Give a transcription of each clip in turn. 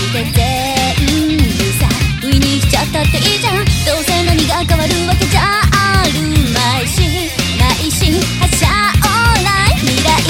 て全部さウイにしちゃったっていいじゃん。どうせ何が変わるわけじゃあるまいし発射オンライン未来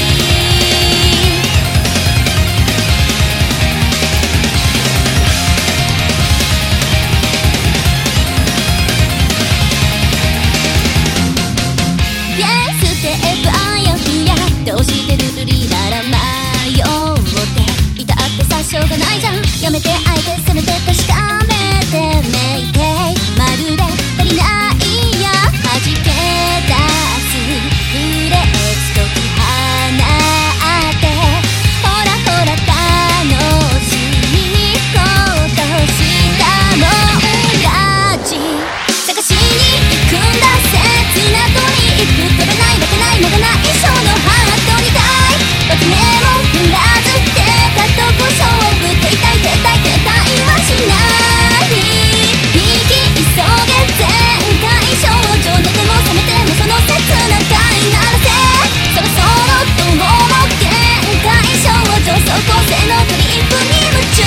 ステップあやふやどうしてルルリなら迷っていたってさしょうがないじゃん。やめてあえてせめて確かめてめいてまるで足りないや弾け出すフレーズ解き放ってほらほら楽しいことしたもん勝ち探しに行くんだ切なとに行く取れないわけないまがないそのハートにたい脇目も振らず出たとこ勝負手痛いはしない引き急げ全開少女寝ても覚めてもその切な回ならせそろそろどうも限界少女走行性のトリップに夢中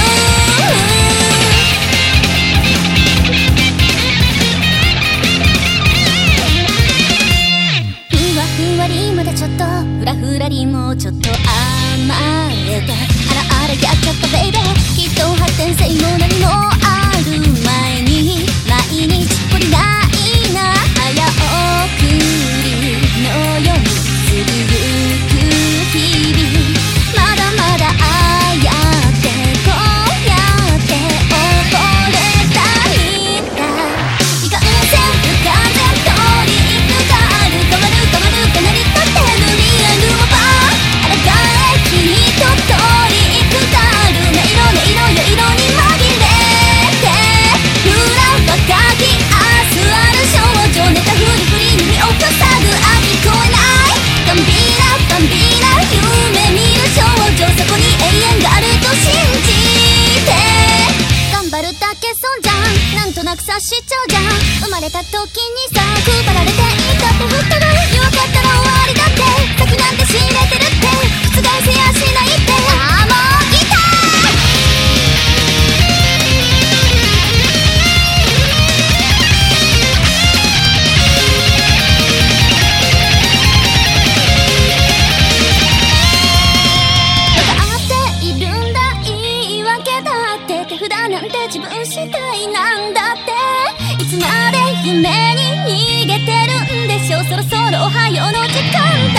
ふわりまだちょっとフラフラりもうちょっと甘えてあらやっちゃったベイベーきっと発展性も何もある前に毎日懲りないな早送りのように過ぎゆく日々まだまだああやってこうやって溺れたいんだいかんせん不完全トリックがある変わるかなり立ってるリアルもバーあらがえ君とトリックがある音色に紛れて裏ばかき明日ある少女ネタフリに身を塞ぐ聞こえないバンビーナ夢見る少女そこに永遠があると信じて頑張るだけ損じゃんなんとなく察しちゃうじゃん生まれた時にさ配られていたってふったが弱かったら終わりだって先なんて知れてるって覆せやしないってああもう痛い手札なんて自分次第なんだっていつまで夢に逃げてるんでしょうそろそろおはようの時間